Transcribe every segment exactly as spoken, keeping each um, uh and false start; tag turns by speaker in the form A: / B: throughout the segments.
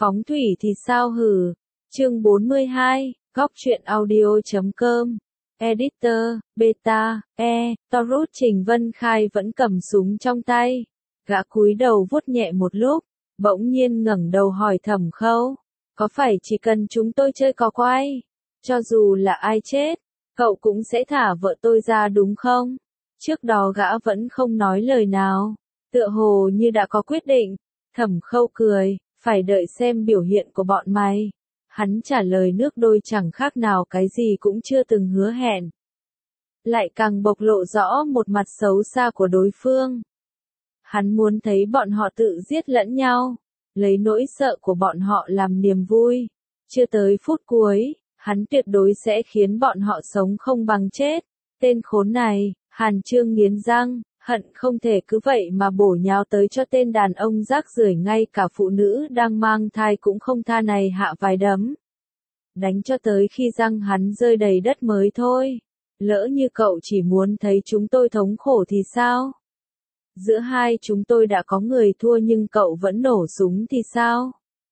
A: Phóng thủy thì sao hử? Chương bốn mươi hai, góc truyện audio chấm com. Editor, Beta, E, Taurus Trình Vân Khai vẫn cầm súng trong tay. Gã cúi đầu vuốt nhẹ một lúc, bỗng nhiên ngẩng đầu hỏi Thẩm Khâu. Có phải chỉ cần chúng tôi chơi cò quay, cho dù là ai chết, cậu cũng sẽ thả vợ tôi ra đúng không? Trước đó gã vẫn không nói lời nào, tựa hồ như đã có quyết định. Thẩm Khâu cười, phải đợi xem biểu hiện của bọn mày. Hắn trả lời nước đôi chẳng khác nào cái gì cũng chưa từng hứa hẹn. Lại càng bộc lộ rõ một mặt xấu xa của đối phương. Hắn muốn thấy bọn họ tự giết lẫn nhau, lấy nỗi sợ của bọn họ làm niềm vui. Chưa tới phút cuối, hắn tuyệt đối sẽ khiến bọn họ sống không bằng chết. Tên khốn này, Hàn Chương nghiến răng, hận không thể cứ vậy mà bổ nhào tới cho tên đàn ông rác rưởi, ngay cả phụ nữ đang mang thai cũng không tha này hạ vài đấm. Đánh cho tới khi răng hắn rơi đầy đất mới thôi. Lỡ như cậu chỉ muốn thấy chúng tôi thống khổ thì sao? Giữa hai chúng tôi đã có người thua nhưng cậu vẫn nổ súng thì sao?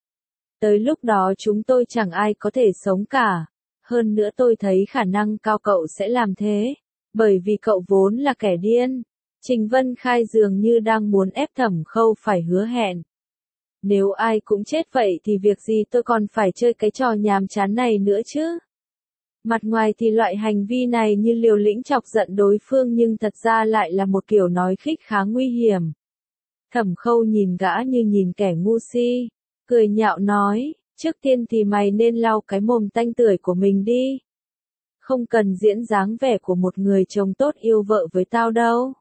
A: Tới lúc đó chúng tôi chẳng ai có thể sống cả. Hơn nữa tôi thấy khả năng cao cậu sẽ làm thế. Bởi vì cậu vốn là kẻ điên. Trình Vân Khai dường như đang muốn ép Thẩm Khâu phải hứa hẹn. Nếu ai cũng chết vậy thì việc gì tôi còn phải chơi cái trò nhàm chán này nữa chứ? Mặt ngoài thì loại hành vi này như liều lĩnh chọc giận đối phương nhưng thật ra lại là một kiểu nói khích khá nguy hiểm. Thẩm Khâu nhìn gã như nhìn kẻ ngu si, cười nhạo nói, trước tiên thì mày nên lau cái mồm tanh tưởi của mình đi. Không cần diễn dáng vẻ của một người chồng tốt yêu vợ với tao đâu.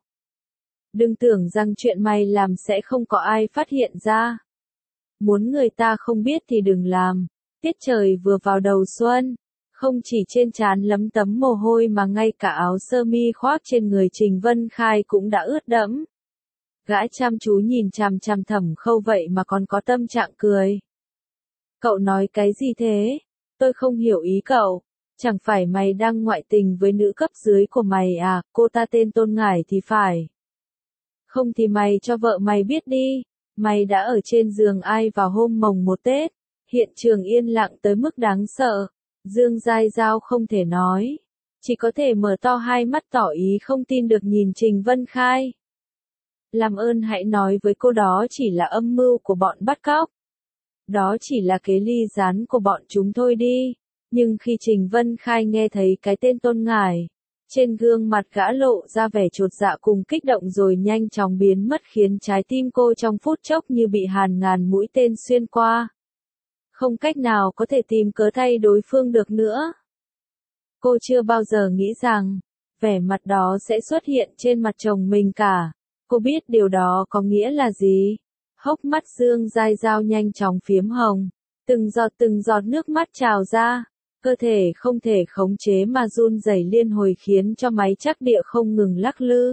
A: Đừng tưởng rằng chuyện mày làm sẽ không có ai phát hiện ra. Muốn người ta không biết thì đừng làm. Tiết trời vừa vào đầu xuân, không chỉ trên trán lấm tấm mồ hôi mà ngay cả áo sơ mi khoác trên người Trình Vân Khai cũng đã ướt đẫm. Gã chăm chú nhìn chằm chằm Thẩm Khâu vậy mà còn có tâm trạng cười. Cậu nói cái gì thế? Tôi không hiểu ý cậu. Chẳng phải mày đang ngoại tình với nữ cấp dưới của mày à? Cô ta tên Tôn Ngải thì phải. Không thì mày cho vợ mày biết đi. Mày đã ở trên giường ai vào hôm mồng một Tết. Hiện trường yên lặng tới mức đáng sợ. Dương Giai Giao không thể nói. Chỉ có thể mở to hai mắt tỏ ý không tin được nhìn Trình Vân Khai. Làm ơn hãy nói với cô đó chỉ là âm mưu của bọn bắt cóc. Đó chỉ là kế ly gián của bọn chúng thôi đi. Nhưng khi Trình Vân Khai nghe thấy cái tên Tôn Ngải, trên gương mặt gã lộ ra vẻ chột dạ cùng kích động rồi nhanh chóng biến mất khiến trái tim cô trong phút chốc như bị hàn ngàn mũi tên xuyên qua. Không cách nào có thể tìm cớ thay đối phương được nữa. Cô chưa bao giờ nghĩ rằng, vẻ mặt đó sẽ xuất hiện trên mặt chồng mình cả. Cô biết điều đó có nghĩa là gì. Hốc mắt Dương Giai Giao nhanh chóng phiếm hồng. Từng giọt từng giọt nước mắt trào ra. Cơ thể không thể khống chế mà run rẩy liên hồi khiến cho máy chắc địa không ngừng lắc lư.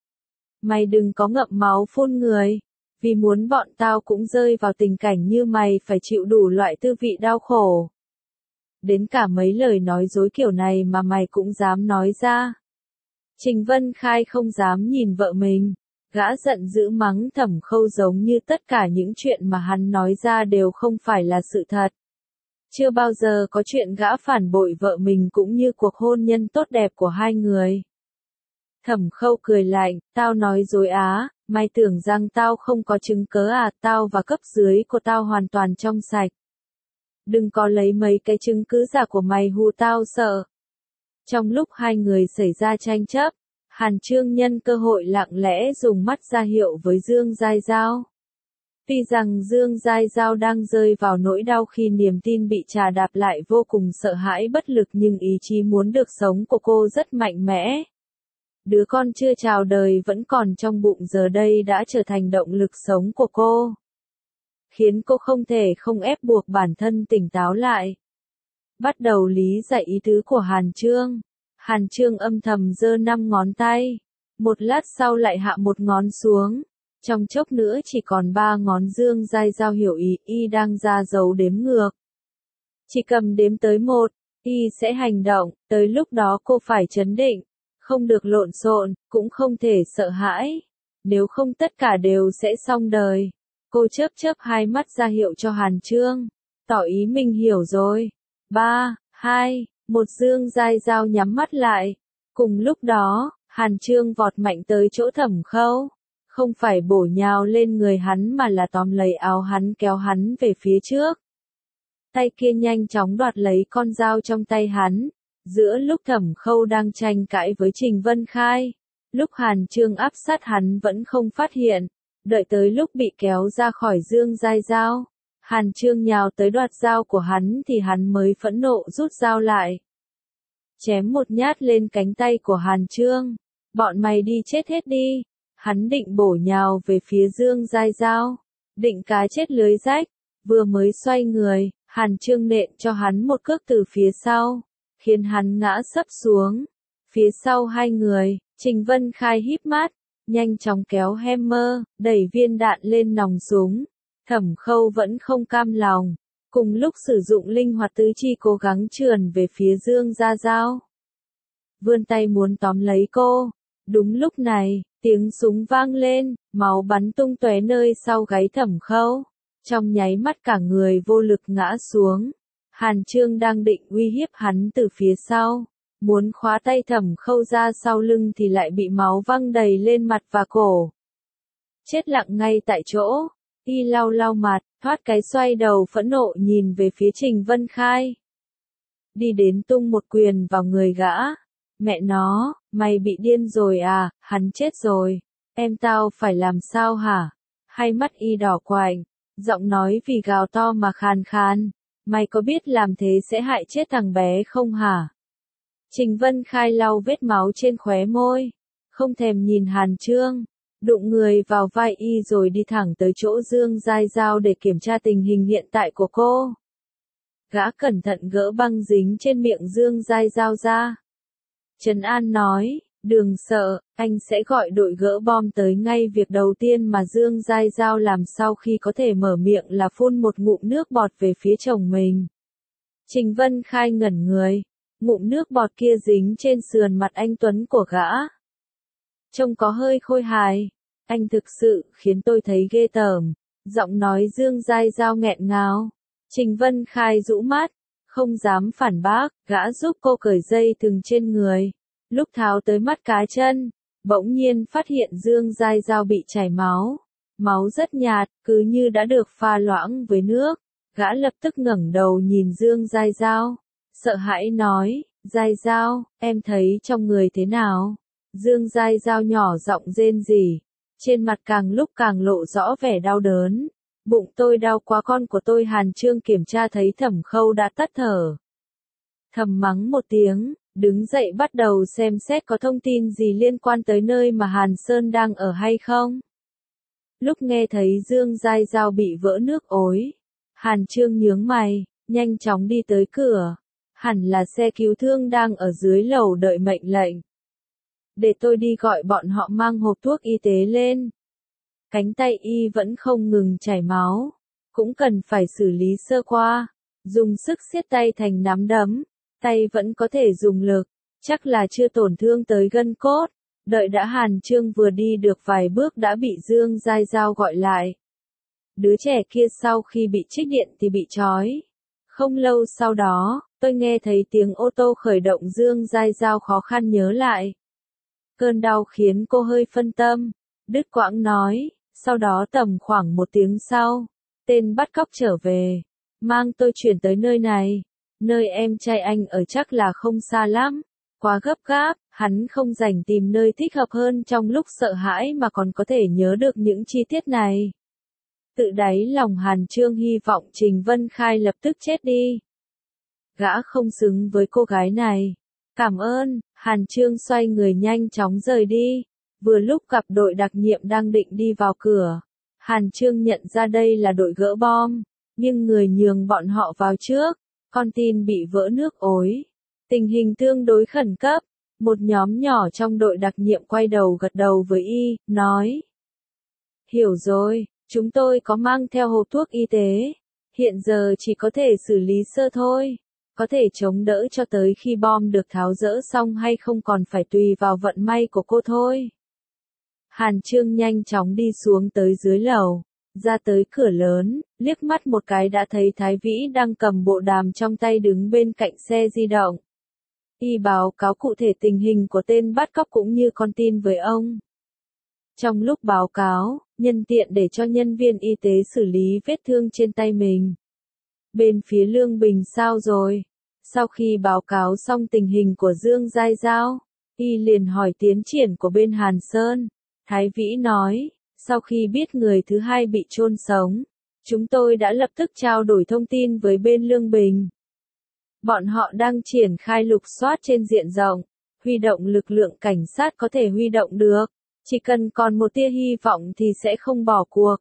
A: Mày đừng có ngậm máu phun người. Vì muốn bọn tao cũng rơi vào tình cảnh như mày phải chịu đủ loại tư vị đau khổ. Đến cả mấy lời nói dối kiểu này mà mày cũng dám nói ra. Trình Vân Khai không dám nhìn vợ mình. Gã giận dữ mắng Thẩm Khâu giống như tất cả những chuyện mà hắn nói ra đều không phải là sự thật. Chưa bao giờ có chuyện gã phản bội vợ mình cũng như cuộc hôn nhân tốt đẹp của hai người. Thẩm Khâu cười lạnh, tao nói dối á, mày tưởng rằng tao không có chứng cớ à? Tao và cấp dưới của tao hoàn toàn trong sạch. Đừng có lấy mấy cái chứng cứ giả của mày hù tao sợ. Trong lúc hai người xảy ra tranh chấp, Hàn Chương nhân cơ hội lặng lẽ dùng mắt ra hiệu với Dương Giai Giao. Tuy rằng Dương Giai Giao đang rơi vào nỗi đau khi niềm tin bị trà đạp lại vô cùng sợ hãi bất lực nhưng ý chí muốn được sống của cô rất mạnh mẽ. Đứa con chưa chào đời vẫn còn trong bụng giờ đây đã trở thành động lực sống của cô. Khiến cô không thể không ép buộc bản thân tỉnh táo lại. Bắt đầu lý giải ý tứ của Hàn Chương. Hàn Chương âm thầm giơ năm ngón tay. Một lát sau lại hạ một ngón xuống. Trong chốc nữa chỉ còn ba ngón. Dương Giai Giao hiểu ý, y đang ra dấu đếm ngược. Chỉ cầm đếm tới một, y sẽ hành động, tới lúc đó cô phải trấn định, không được lộn xộn, cũng không thể sợ hãi, nếu không tất cả đều sẽ xong đời. Cô chớp chớp hai mắt ra hiệu cho Hàn Chương, tỏ ý mình hiểu rồi. Ba, hai, một Dương Giai Giao nhắm mắt lại. Cùng lúc đó, Hàn Chương vọt mạnh tới chỗ Thẩm Khâu. Không phải bổ nhào lên người hắn mà là tóm lấy áo hắn kéo hắn về phía trước. Tay kia nhanh chóng đoạt lấy con dao trong tay hắn. Giữa lúc Thẩm Khâu đang tranh cãi với Trình Vân Khai, lúc Hàn Chương áp sát hắn vẫn không phát hiện. Đợi tới lúc bị kéo ra khỏi Dương Giai Giao, Hàn Chương nhào tới đoạt dao của hắn thì hắn mới phẫn nộ rút dao lại. Chém một nhát lên cánh tay của Hàn Chương. Bọn mày đi chết hết đi. Hắn định bổ nhào về phía Dương Giai Giao. Định cá chết lưới rách. Vừa mới xoay người, Hàn Chương nện cho hắn một cước từ phía sau, khiến hắn ngã sấp xuống. Phía sau hai người, Trình Vân Khai híp mắt, nhanh chóng kéo hammer, đẩy viên đạn lên nòng súng. Thẩm Khâu vẫn không cam lòng, cùng lúc sử dụng linh hoạt tứ chi cố gắng trườn về phía Dương Giai Giao. Vươn tay muốn tóm lấy cô. Đúng lúc này, tiếng súng vang lên, máu bắn tung tóe nơi sau gáy Thẩm Khâu. Trong nháy mắt cả người vô lực ngã xuống. Hàn Chương đang định uy hiếp hắn từ phía sau, muốn khóa tay Thẩm Khâu ra sau lưng thì lại bị máu văng đầy lên mặt và cổ. Chết lặng ngay tại chỗ, y lau lau mặt, thoát cái xoay đầu phẫn nộ nhìn về phía Trình Vân Khai. Đi đến tung một quyền vào người gã. Mẹ nó, mày bị điên rồi à, hắn chết rồi. Em tao phải làm sao hả? Hai mắt y đỏ quạnh, giọng nói vì gào to mà khàn khàn. Mày có biết làm thế sẽ hại chết thằng bé không hả? Trình Vân Khai lau vết máu trên khóe môi, không thèm nhìn Hàn Chương, đụng người vào vai y rồi đi thẳng tới chỗ Dương Giai Giao để kiểm tra tình hình hiện tại của cô. Gã cẩn thận gỡ băng dính trên miệng Dương Giai Giao ra. Trấn An nói, đừng sợ, anh sẽ gọi đội gỡ bom tới ngay. Việc đầu tiên mà Dương Giai Giao làm sau khi có thể mở miệng là phun một ngụm nước bọt về phía chồng mình. Trình Vân Khai ngẩn người, ngụm nước bọt kia dính trên sườn mặt anh tuấn của gã. Trông có hơi khôi hài, anh thực sự khiến tôi thấy ghê tởm. Giọng nói Dương Giai Giao nghẹn ngào. Trình Vân Khai rũ mắt, không dám phản bác, gã giúp cô cởi dây thừng trên người. Lúc tháo tới mắt cá chân, bỗng nhiên phát hiện Dương Giai Giao bị chảy máu. Máu rất nhạt, cứ như đã được pha loãng với nước. Gã lập tức ngẩng đầu nhìn Dương Giai Giao, sợ hãi nói, Giai Giao, em thấy trong người thế nào? Dương Giai Giao nhỏ giọng rên rỉ, trên mặt càng lúc càng lộ rõ vẻ đau đớn. Bụng tôi đau quá, con của tôi. Hàn Chương kiểm tra thấy Thẩm Khâu đã tắt thở. Thầm mắng một tiếng, đứng dậy bắt đầu xem xét có thông tin gì liên quan tới nơi mà Hàn Sơn đang ở hay không. Lúc nghe thấy Dương Giai Giao bị vỡ nước ối, Hàn Chương nhướng mày, nhanh chóng đi tới cửa. Hẳn là xe cứu thương đang ở dưới lầu đợi mệnh lệnh. Để tôi đi gọi bọn họ mang hộp thuốc y tế lên. Cánh tay y vẫn không ngừng chảy máu, cũng cần phải xử lý sơ qua. Dùng sức siết tay thành nắm đấm, tay vẫn có thể dùng lực, chắc là chưa tổn thương tới gân cốt. Đợi đã Hàn Chương vừa đi được vài bước đã bị Dương Giai Giao gọi lại. Đứa trẻ kia sau khi bị trích điện thì bị trói. Không lâu sau đó, tôi nghe thấy tiếng ô tô khởi động. Dương Giai Giao khó khăn nhớ lại. Cơn đau khiến cô hơi phân tâm, đứt quãng nói, sau đó tầm khoảng một tiếng sau, tên bắt cóc trở về, mang tôi chuyển tới nơi này. Nơi em trai anh ở chắc là không xa lắm. Quá gấp gáp, hắn không rảnh tìm nơi thích hợp hơn trong lúc sợ hãi mà còn có thể nhớ được những chi tiết này. Tự đáy lòng Hàn Chương hy vọng Trình Vân Khai lập tức chết đi. Gã không xứng với cô gái này. Cảm ơn. Hàn Chương xoay người nhanh chóng rời đi. Vừa lúc gặp đội đặc nhiệm đang định đi vào cửa. Hàn Chương nhận ra đây là đội gỡ bom, nhưng người nhường bọn họ vào trước. Con tin bị vỡ nước ối. Tình hình tương đối khẩn cấp. Một nhóm nhỏ trong đội đặc nhiệm quay đầu gật đầu với y, nói. Hiểu rồi, chúng tôi có mang theo hộp thuốc y tế. Hiện giờ chỉ có thể xử lý sơ thôi. Có thể chống đỡ cho tới khi bom được tháo dỡ xong hay không còn phải tùy vào vận may của cô thôi. Hàn Chương nhanh chóng đi xuống tới dưới lầu. ra tới cửa lớn, liếc mắt một cái đã thấy Thái Vĩ đang cầm bộ đàm trong tay đứng bên cạnh xe di động. Y báo cáo cụ thể tình hình của tên bắt cóc cũng như con tin với ông. Trong lúc báo cáo, nhân tiện để cho nhân viên y tế xử lý vết thương trên tay mình. Bên phía Lương Bình sao rồi? Sau khi báo cáo xong tình hình của Dương Giai Giao, y liền hỏi tiến triển của bên Hàn Sơn. Thái Vĩ nói, sau khi biết người thứ hai bị chôn sống, chúng tôi đã lập tức trao đổi thông tin với bên Lương Bình. Bọn họ đang triển khai lục soát trên diện rộng, huy động lực lượng cảnh sát có thể huy động được, chỉ cần còn một tia hy vọng thì sẽ không bỏ cuộc.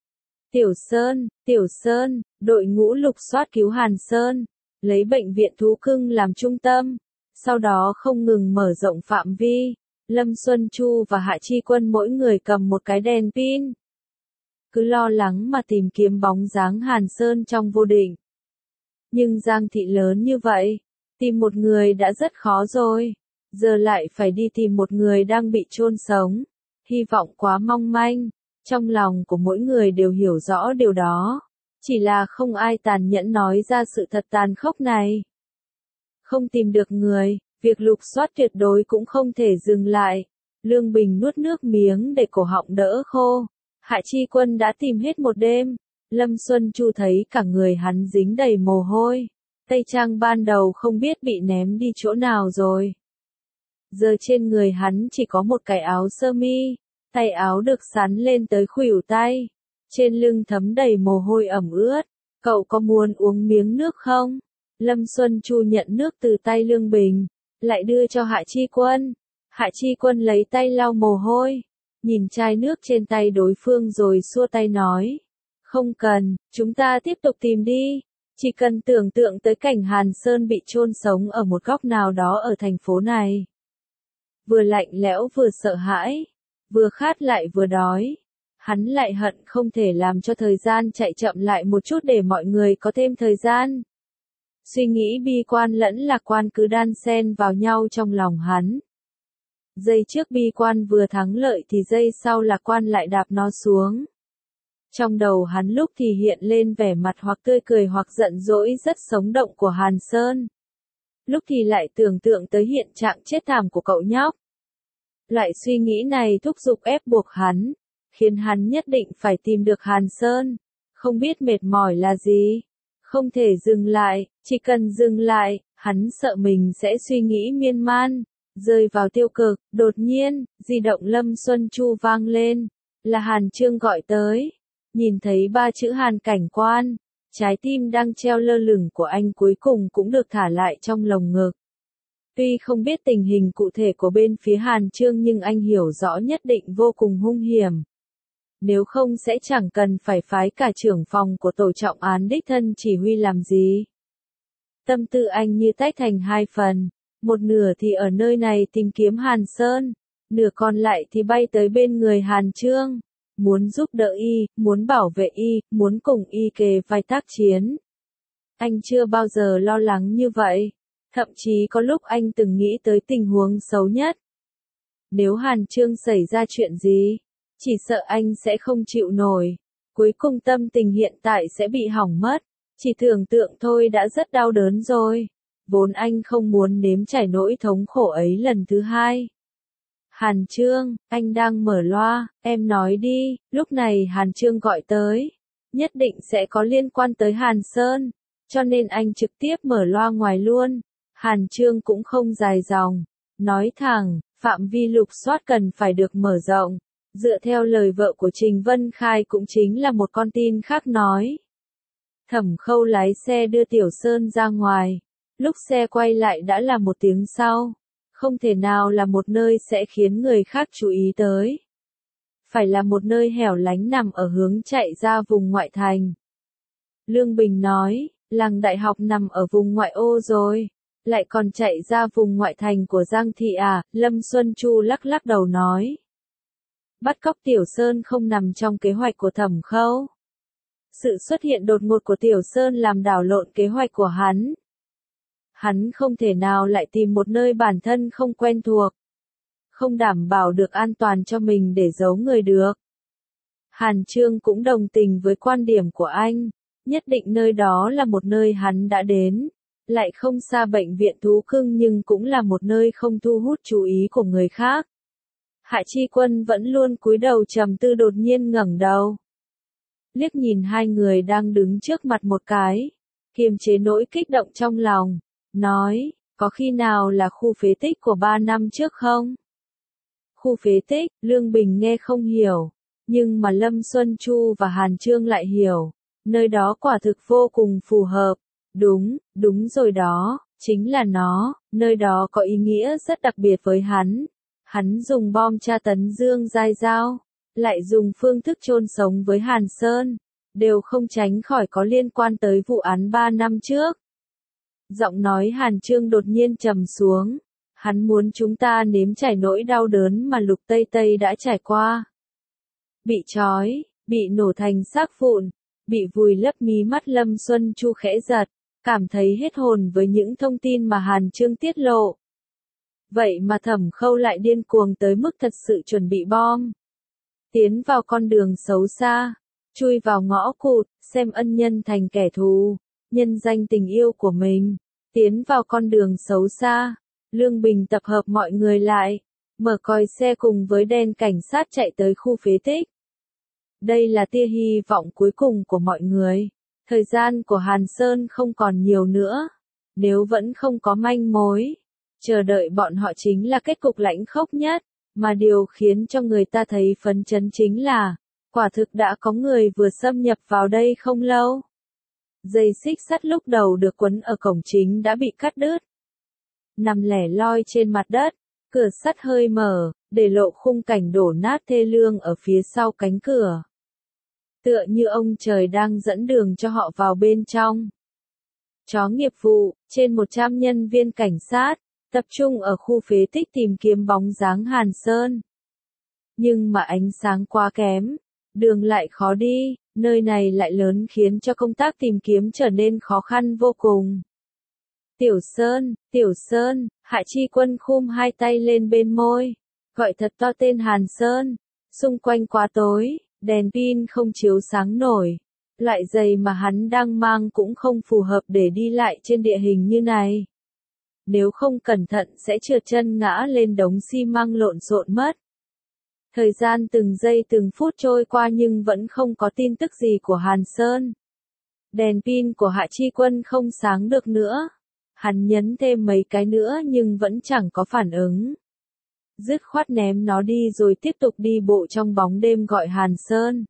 A: Tiểu Sơn, Tiểu Sơn, đội ngũ lục soát cứu Hàn Sơn, lấy bệnh viện thú cưng làm trung tâm, sau đó không ngừng mở rộng phạm vi. Lâm Xuân Chu và Hạ Chi Quân mỗi người cầm một cái đèn pin. Cứ lo lắng mà tìm kiếm bóng dáng Hàn Sơn trong vô định. Nhưng Giang thị lớn như vậy, tìm một người đã rất khó rồi. Giờ lại phải đi tìm một người đang bị chôn sống. Hy vọng quá mong manh. Trong lòng của mỗi người đều hiểu rõ điều đó. Chỉ là không ai tàn nhẫn nói ra sự thật tàn khốc này. Không tìm được người, việc lục soát tuyệt đối cũng không thể dừng lại. Lương Bình nuốt nước miếng để cổ họng đỡ khô. Hạ Chi Quân đã tìm hết một đêm. Lâm Xuân Chu thấy cả người hắn dính đầy mồ hôi. Tây trang ban đầu không biết bị ném đi chỗ nào rồi. Giờ trên người hắn chỉ có một cái áo sơ mi. Tay áo được sắn lên tới khuỷu tay. Trên lưng thấm đầy mồ hôi ẩm ướt. Cậu có muốn uống miếng nước không? Lâm Xuân Chu nhận nước từ tay Lương Bình, lại đưa cho Hạ Chi Quân. Hạ Chi Quân lấy tay lau mồ hôi, nhìn chai nước trên tay đối phương rồi xua tay nói. Không cần, chúng ta tiếp tục tìm đi. Chỉ cần tưởng tượng tới cảnh Hàn Sơn bị chôn sống ở một góc nào đó ở thành phố này. Vừa lạnh lẽo vừa sợ hãi, vừa khát lại vừa đói. Hắn lại hận không thể làm cho thời gian chạy chậm lại một chút để mọi người có thêm thời gian. Suy nghĩ bi quan lẫn lạc quan cứ đan xen vào nhau trong lòng hắn. Giây trước bi quan vừa thắng lợi thì giây sau lạc quan lại đạp nó xuống. Trong đầu hắn lúc thì hiện lên vẻ mặt hoặc tươi cười hoặc giận dỗi rất sống động của Hàn Sơn. Lúc thì lại tưởng tượng tới hiện trạng chết thảm của cậu nhóc. Loại suy nghĩ này thúc giục ép buộc hắn, khiến hắn nhất định phải tìm được Hàn Sơn. Không biết mệt mỏi là gì. Không thể dừng lại, chỉ cần dừng lại, hắn sợ mình sẽ suy nghĩ miên man, rơi vào tiêu cực. Đột nhiên, di động Lâm Xuân Chu vang lên, là Hàn Trương gọi tới. Nhìn thấy ba chữ Hàn cảnh quan, trái tim đang treo lơ lửng của anh cuối cùng cũng được thả lại trong lồng ngực. Tuy không biết tình hình cụ thể của bên phía Hàn Trương nhưng anh hiểu rõ nhất định vô cùng hung hiểm. Nếu không sẽ chẳng cần phải phái cả trưởng phòng của tổ trọng án đích thân chỉ huy làm gì. Tâm tư anh như tách thành hai phần, một nửa thì ở nơi này tìm kiếm Hàn Sơn, nửa còn lại thì bay tới bên người Hàn Trương, muốn giúp đỡ y, muốn bảo vệ y, muốn cùng y kề vai tác chiến. Anh chưa bao giờ lo lắng như vậy, thậm chí có lúc anh từng nghĩ tới tình huống xấu nhất. Nếu Hàn Trương xảy ra chuyện gì, chỉ sợ anh sẽ không chịu nổi. Cuối cùng tâm tình hiện tại sẽ bị hỏng mất. Chỉ tưởng tượng thôi đã rất đau đớn rồi. Vốn anh không muốn nếm trải nỗi thống khổ ấy lần thứ hai. Hàn Trương, anh đang mở loa, em nói đi. Lúc này Hàn Trương gọi tới. Nhất định sẽ có liên quan tới Hàn Sơn. Cho nên anh trực tiếp mở loa ngoài luôn. Hàn Trương cũng không dài dòng. Nói thẳng, phạm vi lục soát cần phải được mở rộng. Dựa theo lời vợ của Trình Vân Khai cũng chính là một con tin khác nói. Thẩm Khâu lái xe đưa Tiểu Sơn ra ngoài. Lúc xe quay lại đã là một tiếng sau. Không thể nào là một nơi sẽ khiến người khác chú ý tới. Phải là một nơi hẻo lánh nằm ở hướng chạy ra vùng ngoại thành. Lương Bình nói, làng đại học nằm ở vùng ngoại ô rồi. Lại còn chạy ra vùng ngoại thành của Giang Thị à? Lâm Xuân Chu lắc lắc đầu nói. Bắt cóc Tiểu Sơn không nằm trong kế hoạch của Thẩm Khâu. Sự xuất hiện đột ngột của Tiểu Sơn làm đảo lộn kế hoạch của hắn. Hắn không thể nào lại tìm một nơi bản thân không quen thuộc. Không đảm bảo được an toàn cho mình để giấu người được. Hàn Chương cũng đồng tình với quan điểm của anh, nhất định nơi đó là một nơi hắn đã đến, lại không xa bệnh viện thú cưng nhưng cũng là một nơi không thu hút chú ý của người khác. Hạ Chi Quân vẫn luôn cúi đầu trầm tư đột nhiên ngẩng đầu. Liếc nhìn hai người đang đứng trước mặt một cái, kiềm chế nỗi kích động trong lòng, nói, có khi nào là khu phế tích của ba năm trước không? Khu phế tích, Lương Bình nghe không hiểu, nhưng mà Lâm Xuân Chu và Hàn Chương lại hiểu, nơi đó quả thực vô cùng phù hợp. Đúng, đúng rồi đó, chính là nó, nơi đó có ý nghĩa rất đặc biệt với hắn. Hắn dùng bom tra tấn Dương Giai Giao, lại dùng phương thức chôn sống với Hàn Sơn, đều không tránh khỏi có liên quan tới vụ án ba năm trước. Giọng nói Hàn Chương đột nhiên trầm xuống, hắn muốn chúng ta nếm trải nỗi đau đớn mà Lục Tây Tây đã trải qua. Bị trói, bị nổ thành xác vụn, bị vùi lấp, mí mắt Lâm Xuân Chu khẽ giật, cảm thấy hết hồn với những thông tin mà Hàn Chương tiết lộ. Vậy mà Thẩm Khâu lại điên cuồng tới mức thật sự chuẩn bị bom. Tiến vào con đường xấu xa, chui vào ngõ cụt, xem ân nhân thành kẻ thù, nhân danh tình yêu của mình. Tiến vào con đường xấu xa, Lương Bình tập hợp mọi người lại, mở còi xe cùng với đèn cảnh sát chạy tới khu phế tích. Đây là tia hy vọng cuối cùng của mọi người. Thời gian của Hàn Sơn không còn nhiều nữa. Nếu vẫn không có manh mối, chờ đợi bọn họ chính là kết cục lãnh khốc nhất. Mà điều khiến cho người ta thấy phấn chấn chính là, quả thực đã có người vừa xâm nhập vào đây không lâu. Dây xích sắt lúc đầu được quấn ở cổng chính đã bị cắt đứt. Nằm lẻ loi trên mặt đất, cửa sắt hơi mở, để lộ khung cảnh đổ nát thê lương ở phía sau cánh cửa. Tựa như ông trời đang dẫn đường cho họ vào bên trong. Chó nghiệp vụ, trên một trăm nhân viên cảnh sát, tập trung ở khu phế tích tìm kiếm bóng dáng Hàn Sơn. Nhưng mà ánh sáng quá kém, đường lại khó đi, nơi này lại lớn khiến cho công tác tìm kiếm trở nên khó khăn vô cùng. Tiểu Sơn, Tiểu Sơn, Hạ Chi Quân khum hai tay lên bên môi, gọi thật to tên Hàn Sơn. Xung quanh quá tối, đèn pin không chiếu sáng nổi, loại giày mà hắn đang mang cũng không phù hợp để đi lại trên địa hình như này. Nếu không cẩn thận sẽ trượt chân ngã lên đống xi măng lộn xộn mất. Thời gian từng giây từng phút trôi qua nhưng vẫn không có tin tức gì của Hàn Sơn. Đèn pin của Hạ Chi Quân không sáng được nữa. Hắn nhấn thêm mấy cái nữa nhưng vẫn chẳng có phản ứng. Dứt khoát ném nó đi rồi tiếp tục đi bộ trong bóng đêm gọi Hàn Sơn.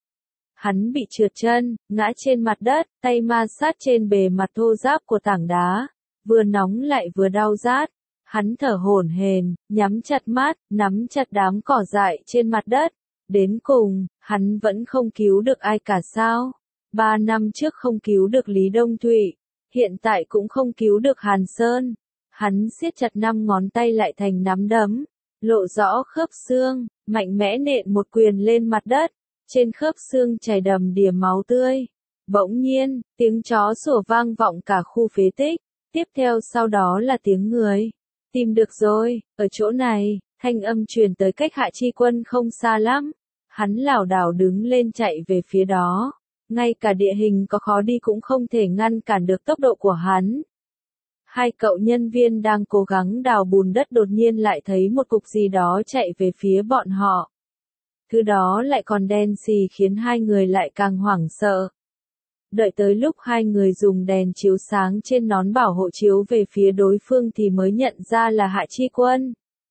A: Hắn bị trượt chân, ngã trên mặt đất, tay ma sát trên bề mặt thô ráp của tảng đá, vừa nóng lại vừa đau rát. Hắn thở hổn hển, nhắm chặt mắt, nắm chặt đám cỏ dại trên mặt đất. Đến cùng, hắn vẫn không cứu được ai cả sao? Ba năm trước không cứu được Lý Đông Thụy, hiện tại cũng không cứu được Hàn Sơn. Hắn siết chặt năm ngón tay lại thành nắm đấm, lộ rõ khớp xương, mạnh mẽ nện một quyền lên mặt đất. Trên khớp xương chảy đầm đìa máu tươi. Bỗng nhiên, tiếng chó sủa vang vọng cả khu phế tích. Tiếp theo sau đó là tiếng người. Tìm được rồi, ở chỗ này, thanh âm truyền tới cách Hạ Chi Quân không xa lắm. Hắn lảo đảo đứng lên chạy về phía đó. Ngay cả địa hình có khó đi cũng không thể ngăn cản được tốc độ của hắn. Hai cậu nhân viên đang cố gắng đào bùn đất đột nhiên lại thấy một cục gì đó chạy về phía bọn họ. Thứ đó lại còn đen xì khiến hai người lại càng hoảng sợ. Đợi tới lúc hai người dùng đèn chiếu sáng trên nón bảo hộ chiếu về phía đối phương thì mới nhận ra là Hạ Chi Quân.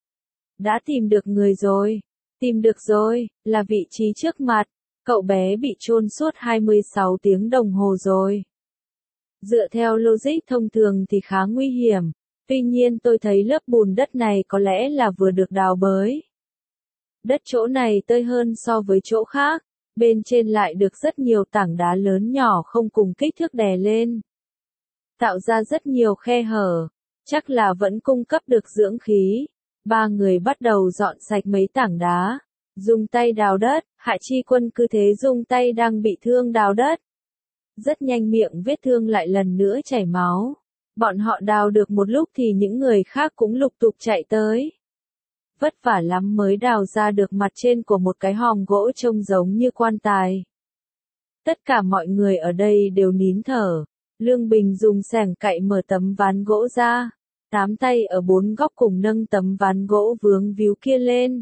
A: Đã tìm được người rồi. Tìm được rồi, là vị trí trước mặt. Cậu bé bị chôn suốt hai mươi sáu tiếng đồng hồ rồi. Dựa theo logic thông thường thì khá nguy hiểm. Tuy nhiên tôi thấy lớp bùn đất này có lẽ là vừa được đào bới. Đất chỗ này tơi hơn so với chỗ khác. Bên trên lại được rất nhiều tảng đá lớn nhỏ không cùng kích thước đè lên. Tạo ra rất nhiều khe hở. Chắc là vẫn cung cấp được dưỡng khí. Ba người bắt đầu dọn sạch mấy tảng đá. Dùng tay đào đất, Hạ Chi Quân cứ thế dùng tay đang bị thương đào đất. Rất nhanh miệng vết thương lại lần nữa chảy máu. Bọn họ đào được một lúc thì những người khác cũng lục tục chạy tới. vất vả lắm mới đào ra được mặt trên của một cái hòm gỗ trông giống như quan tài. Tất cả mọi người ở đây đều nín thở. Lương Bình dùng xẻng cạy mở tấm ván gỗ ra. Tám tay ở bốn góc cùng nâng tấm ván gỗ vướng víu kia lên.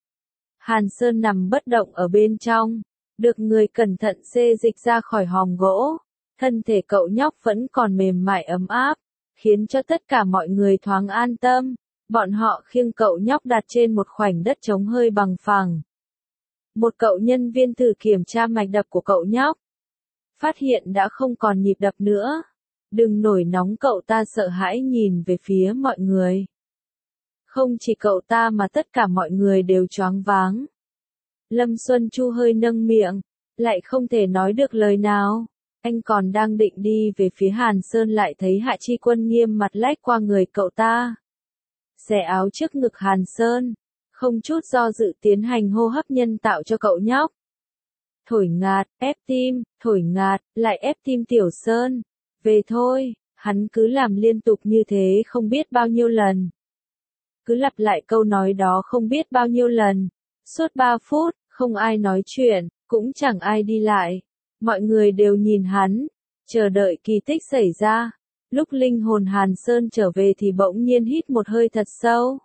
A: Hàn Sơn nằm bất động ở bên trong, được người cẩn thận xê dịch ra khỏi hòm gỗ. Thân thể cậu nhóc vẫn còn mềm mại ấm áp, khiến cho tất cả mọi người thoáng an tâm. Bọn họ khiêng cậu nhóc đặt trên một khoảnh đất trống hơi bằng phẳng. Một cậu nhân viên thử kiểm tra mạch đập của cậu nhóc. Phát hiện đã không còn nhịp đập nữa. Đừng nổi nóng, cậu ta sợ hãi nhìn về phía mọi người. Không chỉ cậu ta mà tất cả mọi người đều choáng váng. Lâm Xuân Chu hơi nâng miệng, lại không thể nói được lời nào. Anh còn đang định đi về phía Hàn Sơn lại thấy Hạ Chi Quân nghiêm mặt lách qua người cậu ta. Xẻ áo trước ngực Hàn Sơn, không chút do dự tiến hành hô hấp nhân tạo cho cậu nhóc. Thổi ngạt, ép tim, thổi ngạt, lại ép tim Tiểu Sơn. Về thôi, hắn cứ làm liên tục như thế không biết bao nhiêu lần. Cứ lặp lại câu nói đó không biết bao nhiêu lần. Suốt ba phút, không ai nói chuyện, cũng chẳng ai đi lại. Mọi người đều nhìn hắn, chờ đợi kỳ tích xảy ra. Lúc linh hồn Hàn Sơn trở về thì bỗng nhiên hít một hơi thật sâu.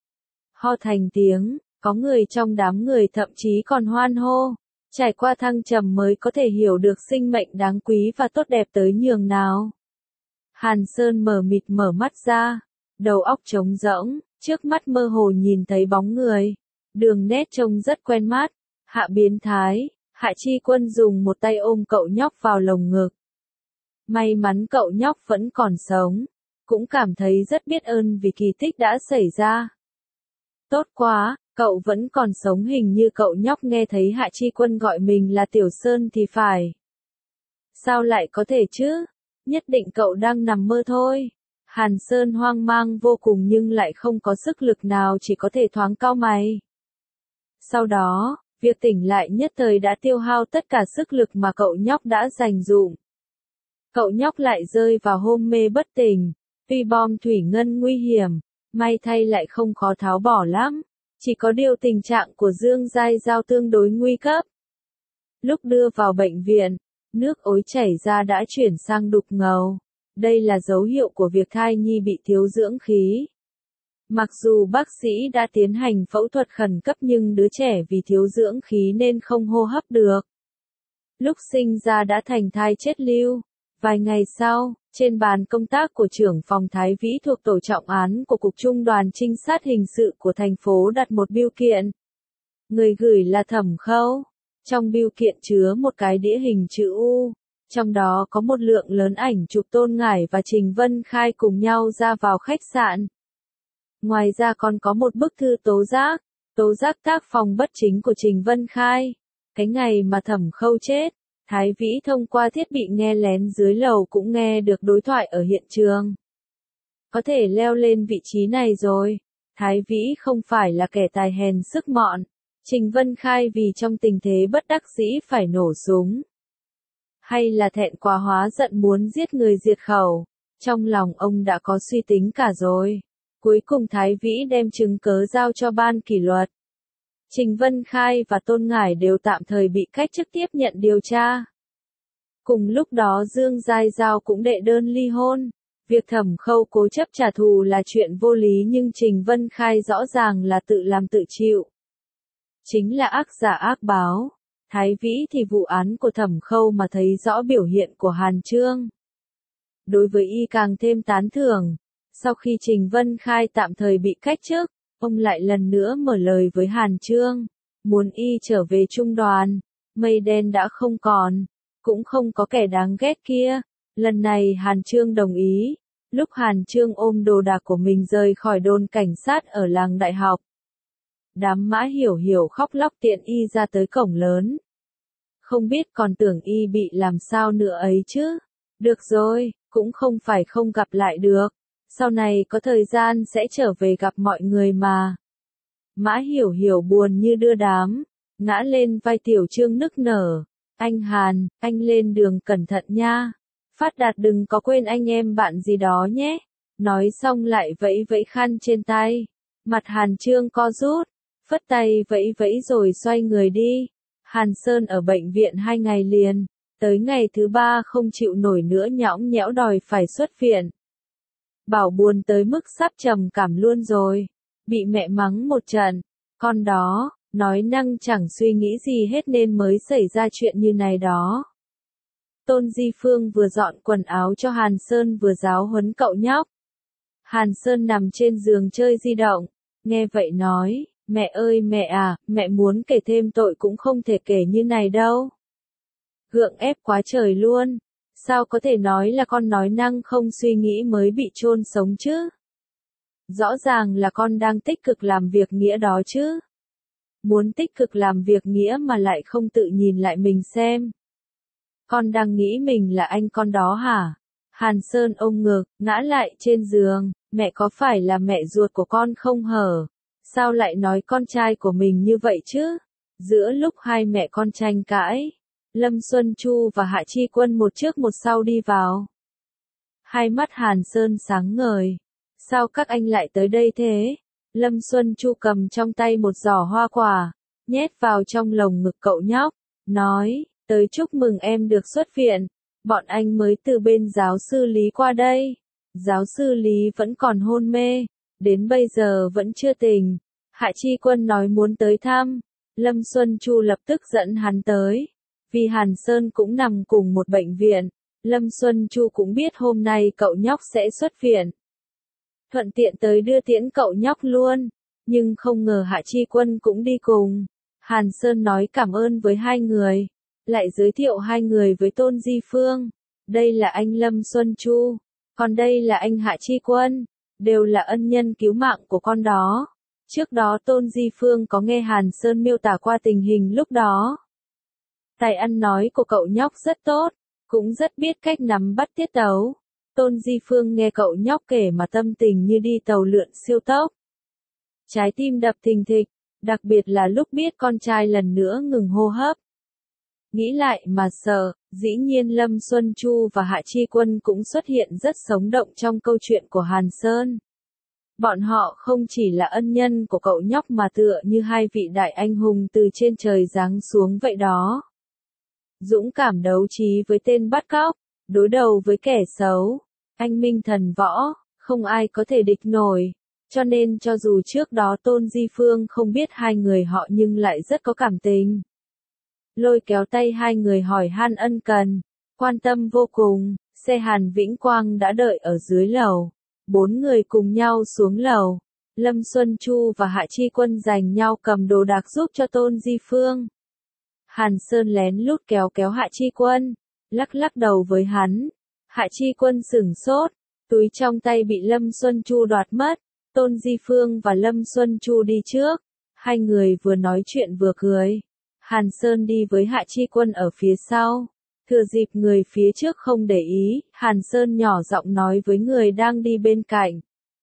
A: Ho thành tiếng, có người trong đám người thậm chí còn hoan hô. Trải qua thăng trầm mới có thể hiểu được sinh mệnh đáng quý và tốt đẹp tới nhường nào. Hàn Sơn mờ mịt mở mắt ra, đầu óc trống rỗng, trước mắt mơ hồ nhìn thấy bóng người. Đường nét trông rất quen mắt. Hạ biến thái, Hạ Chi Quân dùng một tay ôm cậu nhóc vào lồng ngực. May mắn cậu nhóc vẫn còn sống, cũng cảm thấy rất biết ơn vì kỳ tích đã xảy ra. Tốt quá, cậu vẫn còn sống, hình như cậu nhóc nghe thấy Hạ Chi Quân gọi mình là Tiểu Sơn thì phải. Sao lại có thể chứ? Nhất định cậu đang nằm mơ thôi. Hàn Sơn hoang mang vô cùng nhưng lại không có sức lực nào, chỉ có thể thoáng cau mày. Sau đó, việc tỉnh lại nhất thời đã tiêu hao tất cả sức lực mà cậu nhóc đã dành dụm. Cậu nhóc lại rơi vào hôn mê bất tỉnh. Tuy bom thủy ngân nguy hiểm, may thay lại không khó tháo bỏ lắm. Chỉ có điều tình trạng của Dương Giai Giao tương đối nguy cấp. Lúc đưa vào bệnh viện, nước ối chảy ra đã chuyển sang đục ngầu. Đây là dấu hiệu của việc thai nhi bị thiếu dưỡng khí. Mặc dù bác sĩ đã tiến hành phẫu thuật khẩn cấp nhưng đứa trẻ vì thiếu dưỡng khí nên không hô hấp được. Lúc sinh ra đã thành thai chết lưu. Vài ngày sau, trên bàn công tác của trưởng phòng Thái Vĩ thuộc tổ trọng án của Cục Trung đoàn Trinh sát Hình sự của thành phố đặt một bưu kiện. Người gửi là Thẩm Khâu. Trong bưu kiện chứa một cái đĩa hình chữ U. Trong đó có một lượng lớn ảnh chụp Tôn Ngải và Trình Vân Khai cùng nhau ra vào khách sạn. Ngoài ra còn có một bức thư tố giác, tố giác tác phong bất chính của Trình Vân Khai. Cái ngày mà Thẩm Khâu chết, Thái Vĩ thông qua thiết bị nghe lén dưới lầu cũng nghe được đối thoại ở hiện trường. Có thể leo lên vị trí này rồi. Thái Vĩ không phải là kẻ tài hèn sức mọn. Trình Vân Khai vì trong tình thế bất đắc dĩ phải nổ súng. Hay là thẹn quá hóa giận muốn giết người diệt khẩu. Trong lòng ông đã có suy tính cả rồi. Cuối cùng Thái Vĩ đem chứng cớ giao cho ban kỷ luật. Trình Vân Khai và Tôn Ngải đều tạm thời bị cách chức tiếp nhận điều tra. Cùng lúc đó Dương Giai Giao cũng đệ đơn ly hôn. Việc Thẩm Khâu cố chấp trả thù là chuyện vô lý nhưng Trình Vân Khai rõ ràng là tự làm tự chịu. Chính là ác giả ác báo. Thái Vĩ thì vụ án của Thẩm Khâu mà thấy rõ biểu hiện của Hàn Chương. Đối với y càng thêm tán thưởng. Sau khi Trình Vân Khai tạm thời bị cách chức, ông lại lần nữa mở lời với Hàn Chương, muốn y trở về trung đoàn. Mây đen đã không còn, cũng không có kẻ đáng ghét kia. Lần này Hàn Chương đồng ý. Lúc Hàn Chương ôm đồ đạc của mình rời khỏi đồn cảnh sát ở làng đại học, đám Mã Hiểu Hiểu khóc lóc tiện y ra tới cổng lớn. Không biết còn tưởng y bị làm sao nữa ấy chứ. Được rồi, cũng không phải không gặp lại được. Sau này có thời gian sẽ trở về gặp mọi người mà. Mã Hiểu Hiểu buồn như đưa đám, ngã lên vai Tiểu Trương nức nở. Anh Hàn, anh lên đường cẩn thận nha. Phát Đạt đừng có quên anh em bạn gì đó nhé. Nói xong lại vẫy vẫy khăn trên tay. Mặt Hàn Trương co rút, phất tay vẫy vẫy rồi xoay người đi. Hàn Sơn ở bệnh viện hai ngày liền, tới ngày thứ ba không chịu nổi nữa nhõng nhẽo đòi phải xuất viện. Bảo buồn tới mức sắp trầm cảm luôn rồi, bị mẹ mắng một trận, con đó, nói năng chẳng suy nghĩ gì hết nên mới xảy ra chuyện như này đó. Tôn Di Phương vừa dọn quần áo cho Hàn Sơn vừa giáo huấn cậu nhóc. Hàn Sơn nằm trên giường chơi di động, nghe vậy nói, mẹ ơi mẹ à, mẹ muốn kể thêm tội cũng không thể kể như này đâu. Gượng ép quá trời luôn, sao có thể nói là con nói năng không suy nghĩ mới bị chôn sống chứ? Rõ ràng là con đang tích cực làm việc nghĩa đó chứ. Muốn tích cực làm việc nghĩa mà lại không tự nhìn lại mình xem. Con đang nghĩ mình là anh con đó hả? Hàn Sơn ôm ngực, ngã lại trên giường, mẹ có phải là mẹ ruột của con không hở? Sao lại nói con trai của mình như vậy chứ? Giữa lúc hai mẹ con tranh cãi, Lâm Xuân Chu và Hạ Chi Quân một trước một sau đi vào. Hai mắt Hàn Sơn sáng ngời. Sao các anh lại tới đây thế? Lâm Xuân Chu cầm trong tay một giỏ hoa quả, nhét vào trong lồng ngực cậu nhóc, nói, tới chúc mừng em được xuất viện, bọn anh mới từ bên giáo sư Lý qua đây. Giáo sư Lý vẫn còn hôn mê, đến bây giờ vẫn chưa tỉnh. Hạ Chi Quân nói muốn tới thăm, Lâm Xuân Chu lập tức dẫn hắn tới. Vì Hàn Sơn cũng nằm cùng một bệnh viện, Lâm Xuân Chu cũng biết hôm nay cậu nhóc sẽ xuất viện. Thuận tiện tới đưa tiễn cậu nhóc luôn, nhưng không ngờ Hạ Chi Quân cũng đi cùng. Hàn Sơn nói cảm ơn với hai người, lại giới thiệu hai người với Tôn Di Phương. Đây là anh Lâm Xuân Chu, còn đây là anh Hạ Chi Quân, đều là ân nhân cứu mạng của con đó. Trước đó Tôn Di Phương có nghe Hàn Sơn miêu tả qua tình hình lúc đó. Tài ăn nói của cậu nhóc rất tốt, cũng rất biết cách nắm bắt tiết tấu. Tôn Di Phương nghe cậu nhóc kể mà tâm tình như đi tàu lượn siêu tốc. Trái tim đập thình thịch, đặc biệt là lúc biết con trai lần nữa ngừng hô hấp. Nghĩ lại mà sợ, dĩ nhiên Lâm Xuân Chu và Hạ Chi Quân cũng xuất hiện rất sống động trong câu chuyện của Hàn Sơn. Bọn họ không chỉ là ân nhân của cậu nhóc mà tựa như hai vị đại anh hùng từ trên trời giáng xuống vậy đó. Dũng cảm đấu trí với tên bắt cóc, đối đầu với kẻ xấu, anh minh thần võ, không ai có thể địch nổi. Cho nên cho dù trước đó Tôn Di Phương không biết hai người họ nhưng lại rất có cảm tình. Lôi kéo tay hai người hỏi han ân cần, quan tâm vô cùng. Xe Hàn Vĩnh Quang đã đợi ở dưới lầu. Bốn người cùng nhau xuống lầu. Lâm Xuân Chu và Hạ Chi Quân giành nhau cầm đồ đạc giúp cho Tôn Di Phương. Hàn Sơn lén lút kéo kéo Hạ Chi Quân, lắc lắc đầu với hắn. Hạ Chi Quân sửng sốt, túi trong tay bị Lâm Xuân Chu đoạt mất. Tôn Di Phương và Lâm Xuân Chu đi trước, hai người vừa nói chuyện vừa cười. Hàn Sơn đi với Hạ Chi Quân ở phía sau. Thừa dịp người phía trước không để ý, Hàn Sơn nhỏ giọng nói với người đang đi bên cạnh.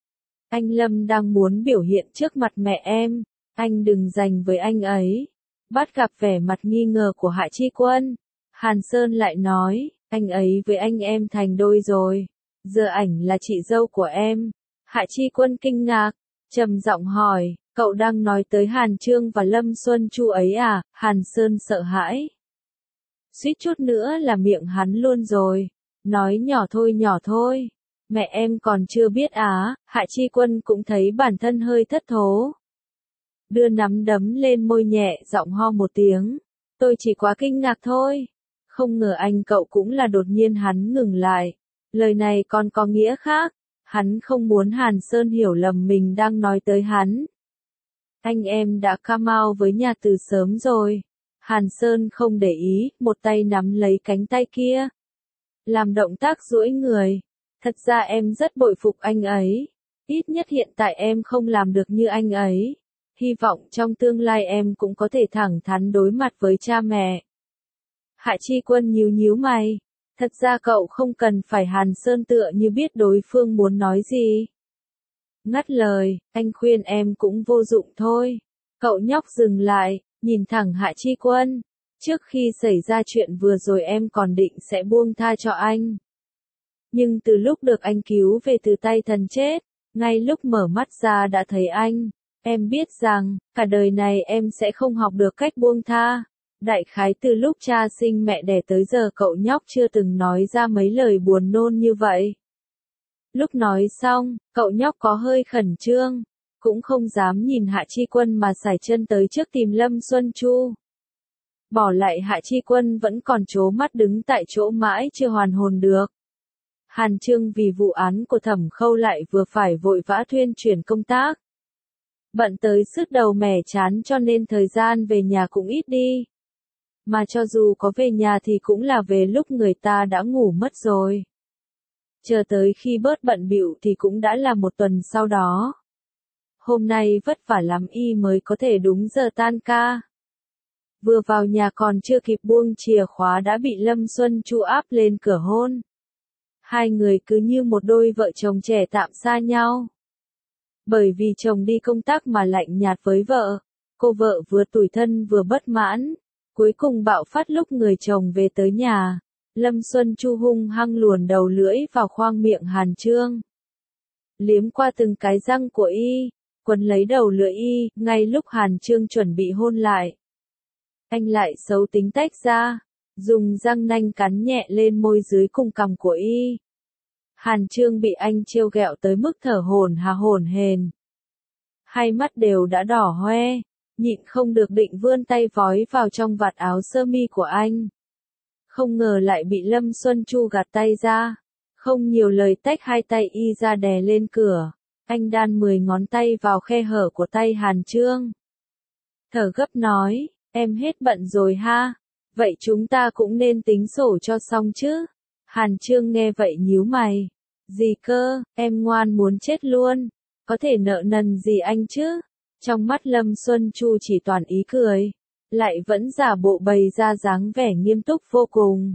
A: Anh Lâm đang muốn biểu hiện trước mặt mẹ em, anh đừng giành với anh ấy. Bắt gặp vẻ mặt nghi ngờ của Hạ Chi Quân, Hàn Sơn lại nói, anh ấy với anh em thành đôi rồi, giờ ảnh là chị dâu của em. Hạ Chi Quân kinh ngạc, trầm giọng hỏi, cậu đang nói tới Hàn Trương và Lâm Xuân Chu ấy à? Hàn Sơn sợ hãi. Suýt chút nữa là miệng hắn luôn rồi, nói nhỏ thôi nhỏ thôi, mẹ em còn chưa biết á. Hạ Chi Quân cũng thấy bản thân hơi thất thố. Đưa nắm đấm lên môi nhẹ giọng ho một tiếng, tôi chỉ quá kinh ngạc thôi, không ngờ anh cậu cũng là. Đột nhiên hắn ngừng lại, lời này còn có nghĩa khác, hắn không muốn Hàn Sơn hiểu lầm mình đang nói tới hắn. Anh em đã come out với nhà từ sớm rồi. Hàn Sơn không để ý, một tay nắm lấy cánh tay kia, làm động tác duỗi người. Thật ra em rất bội phục anh ấy, ít nhất hiện tại em không làm được như anh ấy. Hy vọng trong tương lai em cũng có thể thẳng thắn đối mặt với cha mẹ. Hạ Chi Quân nhíu nhíu mày. Thật ra cậu không cần phải. Hàn Sơn tựa như biết đối phương muốn nói gì. Ngắt lời, anh khuyên em cũng vô dụng thôi. Cậu nhóc dừng lại, nhìn thẳng Hạ Chi Quân. Trước khi xảy ra chuyện vừa rồi em còn định sẽ buông tha cho anh. Nhưng từ lúc được anh cứu về từ tay thần chết, Ngay lúc mở mắt ra đã thấy anh. Em biết rằng, cả đời này em sẽ không học được cách buông tha. Đại khái từ lúc cha sinh mẹ đẻ tới giờ cậu nhóc chưa từng nói ra mấy lời buồn nôn như vậy. Lúc nói xong, cậu nhóc có hơi khẩn trương, cũng không dám nhìn Hạ Chi Quân mà sải chân tới trước tìm Lâm Xuân Chu. Bỏ lại Hạ Chi Quân vẫn còn trố mắt đứng tại chỗ mãi chưa hoàn hồn được. Hàn Chương vì vụ án của Thẩm Khâu lại vừa phải vội vã thuyên chuyển công tác. Bận tới sứt đầu mẻ chán cho nên thời gian về nhà cũng ít đi. Mà cho dù có về nhà thì cũng là về lúc người ta đã ngủ mất rồi. Chờ tới khi bớt bận bịu thì cũng đã là một tuần sau đó. Hôm nay vất vả lắm y mới có thể đúng giờ tan ca. Vừa vào nhà còn chưa kịp buông chìa khóa đã bị Lâm Xuân Chu áp lên cửa hôn. Hai người cứ như một đôi vợ chồng trẻ tạm xa nhau. Bởi vì chồng đi công tác mà lạnh nhạt với vợ, cô vợ vừa tủi thân vừa bất mãn, cuối cùng bạo phát lúc người chồng về tới nhà. Lâm Xuân Chu hung hăng luồn đầu lưỡi vào khoang miệng Hàn Chương. Liếm qua từng cái răng của y, quấn lấy đầu lưỡi y, ngay lúc Hàn Chương chuẩn bị hôn lại. Anh lại xấu tính tách ra, dùng răng nanh cắn nhẹ lên môi dưới cùng cằm của y. Hàn Chương bị anh trêu ghẹo tới mức thở hổn hà hổn hển. Hai mắt đều đã đỏ hoe, nhịn không được định vươn tay vói vào trong vạt áo sơ mi của anh. Không ngờ lại bị Lâm Xuân Chu gạt tay ra. Không nhiều lời tách hai tay y ra đè lên cửa. Anh đan mười ngón tay vào khe hở của tay Hàn Chương. Thở gấp nói, em hết bận rồi ha. Vậy chúng ta cũng nên tính sổ cho xong chứ. Hàn Chương nghe vậy nhíu mày. Gì cơ, em ngoan muốn chết luôn. Có thể nợ nần gì anh chứ? Trong mắt Lâm Xuân Chu chỉ toàn ý cười. Lại vẫn giả bộ bày ra dáng vẻ nghiêm túc vô cùng.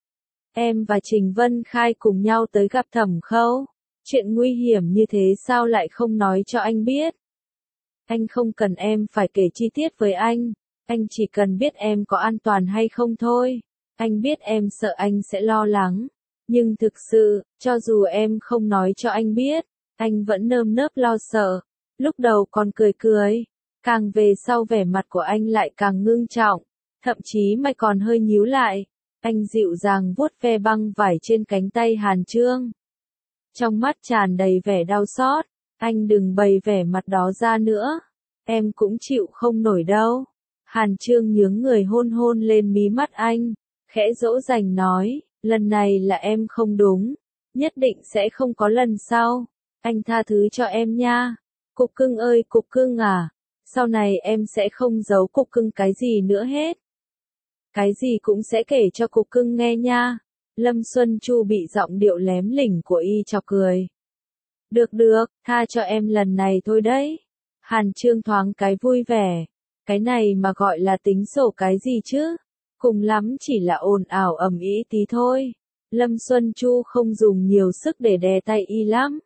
A: Em và Trình Vân Khai cùng nhau tới gặp Thẩm Khâu. Chuyện nguy hiểm như thế sao lại không nói cho anh biết? Anh không cần em phải kể chi tiết với anh. Anh chỉ cần biết em có an toàn hay không thôi. Anh biết em sợ anh sẽ lo lắng. Nhưng thực sự, cho dù em không nói cho anh biết, anh vẫn nơm nớp lo sợ. Lúc đầu còn cười cười. Càng về sau vẻ mặt của anh lại càng ngưng trọng. Thậm chí mày còn hơi nhíu lại. Anh dịu dàng vuốt ve băng vải trên cánh tay Hàn Chương. Trong mắt tràn đầy vẻ đau xót. Anh đừng bày vẻ mặt đó ra nữa. Em cũng chịu không nổi đâu. Hàn Chương nhướng người hôn hôn lên mí mắt anh. Khẽ dỗ dành nói, lần này là em không đúng. Nhất định sẽ không có lần sau. Anh tha thứ cho em nha. Cục cưng ơi cục cưng à. Sau này em sẽ không giấu cục cưng cái gì nữa hết. Cái gì cũng sẽ kể cho cục cưng nghe nha. Lâm Xuân Chu bị giọng điệu lém lỉnh của y chọc cười. Được được, tha cho em lần này thôi đấy. Hàn Chương thoáng cái vui vẻ. Cái này mà gọi là tính sổ cái gì chứ? Cùng lắm chỉ là ồn ào ầm ĩ tí thôi. Lâm Xuân Chu không dùng nhiều sức để đè tay y lắm.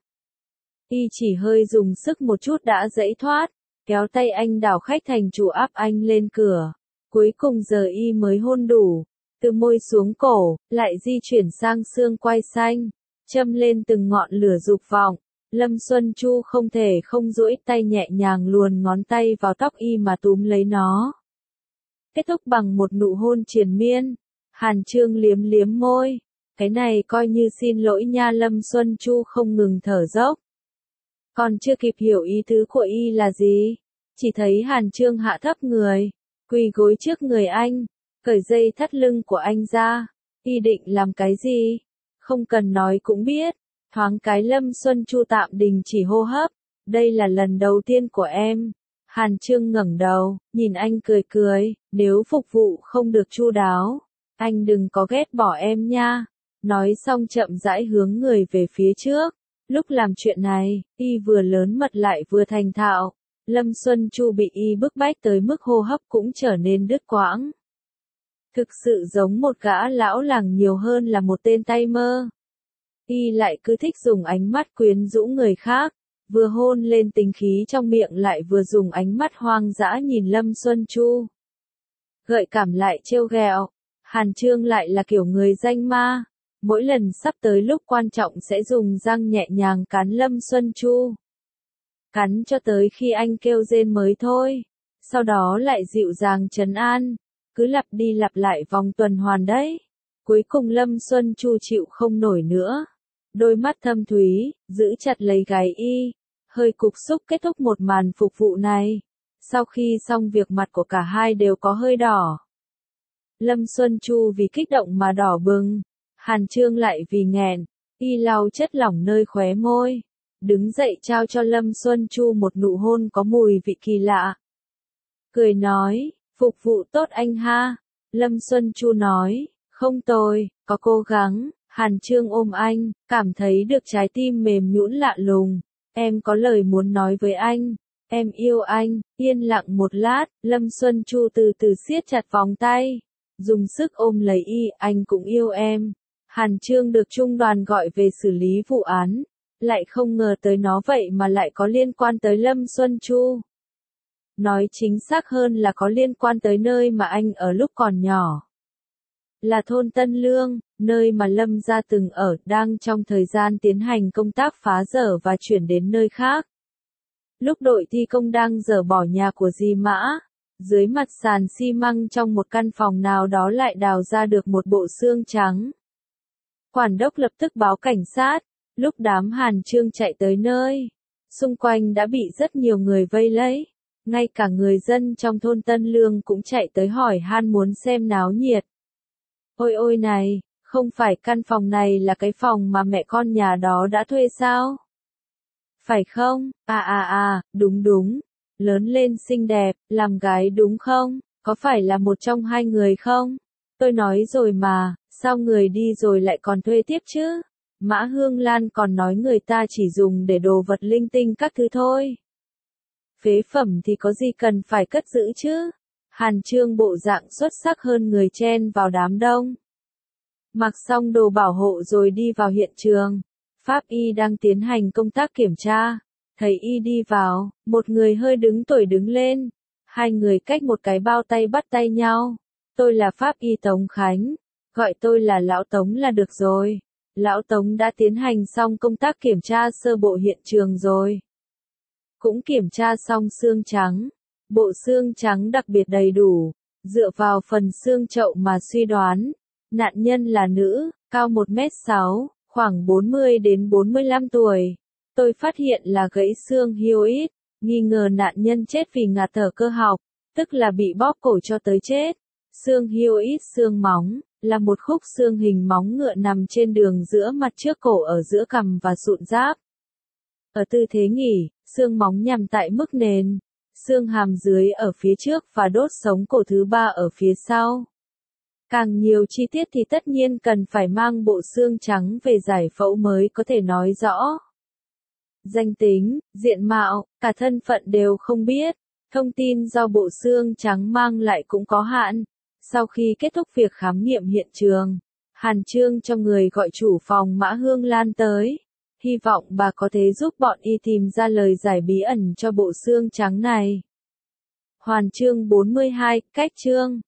A: Y chỉ hơi dùng sức một chút đã dãy thoát. Kéo tay anh đảo khách thành chủ áp anh lên cửa. Cuối cùng giờ y mới hôn đủ. Từ môi xuống cổ, lại di chuyển sang xương quai xanh. Châm lên từng ngọn lửa dục vọng. Lâm Xuân Chu không thể không duỗi tay nhẹ nhàng luồn ngón tay vào tóc y mà túm lấy nó. Kết thúc bằng một nụ hôn triền miên. Hàn Chương liếm liếm môi. Cái này coi như xin lỗi nha. Lâm Xuân Chu không ngừng thở dốc. Còn chưa kịp hiểu ý tứ của y là gì. Chỉ thấy Hàn Chương hạ thấp người. Quỳ gối trước người anh. Cởi dây thắt lưng của anh ra. Y định làm cái gì? Không cần nói cũng biết. Thoáng cái Lâm Xuân Chu tạm đình chỉ hô hấp. Đây là lần đầu tiên của em. Hàn Chương ngẩng đầu, nhìn anh cười cười. Nếu phục vụ không được chu đáo, anh đừng có ghét bỏ em nha. Nói xong chậm rãi hướng người về phía trước. Lúc làm chuyện này, y vừa lớn mật lại vừa thành thạo. Lâm Xuân Chu bị y bức bách tới mức hô hấp cũng trở nên đứt quãng. Thực sự giống một gã lão làng nhiều hơn là một tên tay mơ. Y lại cứ thích dùng ánh mắt quyến rũ người khác, vừa hôn lên tính khí trong miệng lại vừa dùng ánh mắt hoang dã nhìn Lâm Xuân Chu. Gợi cảm lại trêu ghẹo. Hàn Chương lại là kiểu người danh ma. Mỗi lần sắp tới lúc quan trọng sẽ dùng răng nhẹ nhàng cắn Lâm Xuân Chu. cắn cho tới khi anh kêu rên mới thôi. Sau đó lại dịu dàng trấn an, cứ lặp đi lặp lại vòng tuần hoàn đấy. Cuối cùng Lâm Xuân Chu chịu không nổi nữa. Đôi mắt thâm thúy, giữ chặt lấy gáy y, hơi cục xúc kết thúc một màn phục vụ này. Sau khi xong việc mặt của cả hai đều có hơi đỏ. Lâm Xuân Chu vì kích động mà đỏ bừng, Hàn Chương lại vì nghẹn, y lau chất lỏng nơi khóe môi. Đứng dậy trao cho Lâm Xuân Chu một nụ hôn có mùi vị kỳ lạ. Cười nói, phục vụ tốt anh ha. Lâm Xuân Chu nói, không tồi, có cố gắng. Hàn Chương ôm anh, cảm thấy được trái tim mềm nhũn lạ lùng. Em có lời muốn nói với anh. Em yêu anh. Yên lặng một lát, Lâm Xuân Chu từ từ siết chặt vòng tay. Dùng sức ôm lấy y, anh cũng yêu em. Hàn Chương được trung đoàn gọi về xử lý vụ án. Lại không ngờ tới nó vậy mà lại có liên quan tới Lâm Xuân Chu. Nói chính xác hơn là có liên quan tới nơi mà anh ở lúc còn nhỏ. Là thôn Tân Lương, nơi mà Lâm gia từng ở, đang trong thời gian tiến hành công tác phá dở và chuyển đến nơi khác. Lúc đội thi công đang dỡ bỏ nhà của dì Mã, dưới mặt sàn xi măng trong một căn phòng nào đó lại đào ra được một bộ xương trắng. Quản đốc lập tức báo cảnh sát, lúc đám Hàn Chương chạy tới nơi, xung quanh đã bị rất nhiều người vây lấy, ngay cả người dân trong thôn Tân Lương cũng chạy tới hỏi han muốn xem náo nhiệt. Ôi ôi này, không phải căn phòng này là cái phòng mà mẹ con nhà đó đã thuê sao? Phải không? À à à, đúng đúng. Lớn lên xinh đẹp, làm gái đúng không? Có phải là một trong hai người không? Tôi nói rồi mà, sao người đi rồi lại còn thuê tiếp chứ? Mã Hương Lan còn nói người ta chỉ dùng để đồ vật linh tinh các thứ thôi. Phế phẩm thì có gì cần phải cất giữ chứ? Hàn Chương bộ dạng xuất sắc hơn người chen vào đám đông. Mặc xong đồ bảo hộ rồi đi vào hiện trường. Pháp y đang tiến hành công tác kiểm tra. Thấy y đi vào, một người hơi đứng tuổi đứng lên. Hai người cách một cái bao tay bắt tay nhau. Tôi là Pháp y Tống Khánh. Gọi tôi là Lão Tống là được rồi. Lão Tống đã tiến hành xong công tác kiểm tra sơ bộ hiện trường rồi. Cũng kiểm tra xong xương trắng. Bộ xương trắng đặc biệt đầy đủ. Dựa vào phần xương chậu mà suy đoán. Nạn nhân là nữ, cao một mét sáu, khoảng bốn mươi đến bốn mươi lăm tuổi. Tôi phát hiện là gãy xương hyoid, nghi ngờ nạn nhân chết vì ngạt thở cơ học, tức là bị bóp cổ cho tới chết. Xương hyoid xương móng, là một khúc xương hình móng ngựa nằm trên đường giữa mặt trước cổ ở giữa cằm và sụn giáp. Ở tư thế nghỉ, xương móng nhằm tại mức nền, xương hàm dưới ở phía trước và đốt sống cổ thứ ba ở phía sau. Càng nhiều chi tiết thì tất nhiên cần phải mang bộ xương trắng về giải phẫu mới có thể nói rõ. Danh tính, diện mạo, cả thân phận đều không biết. Thông tin do bộ xương trắng mang lại cũng có hạn. Sau khi kết thúc việc khám nghiệm hiện trường, Hàn Chương cho người gọi chủ phòng Mã Hương Lan tới. Hy vọng bà có thể giúp bọn y tìm ra lời giải bí ẩn cho bộ xương trắng này. Hoàn chương bốn mươi hai, cách chương.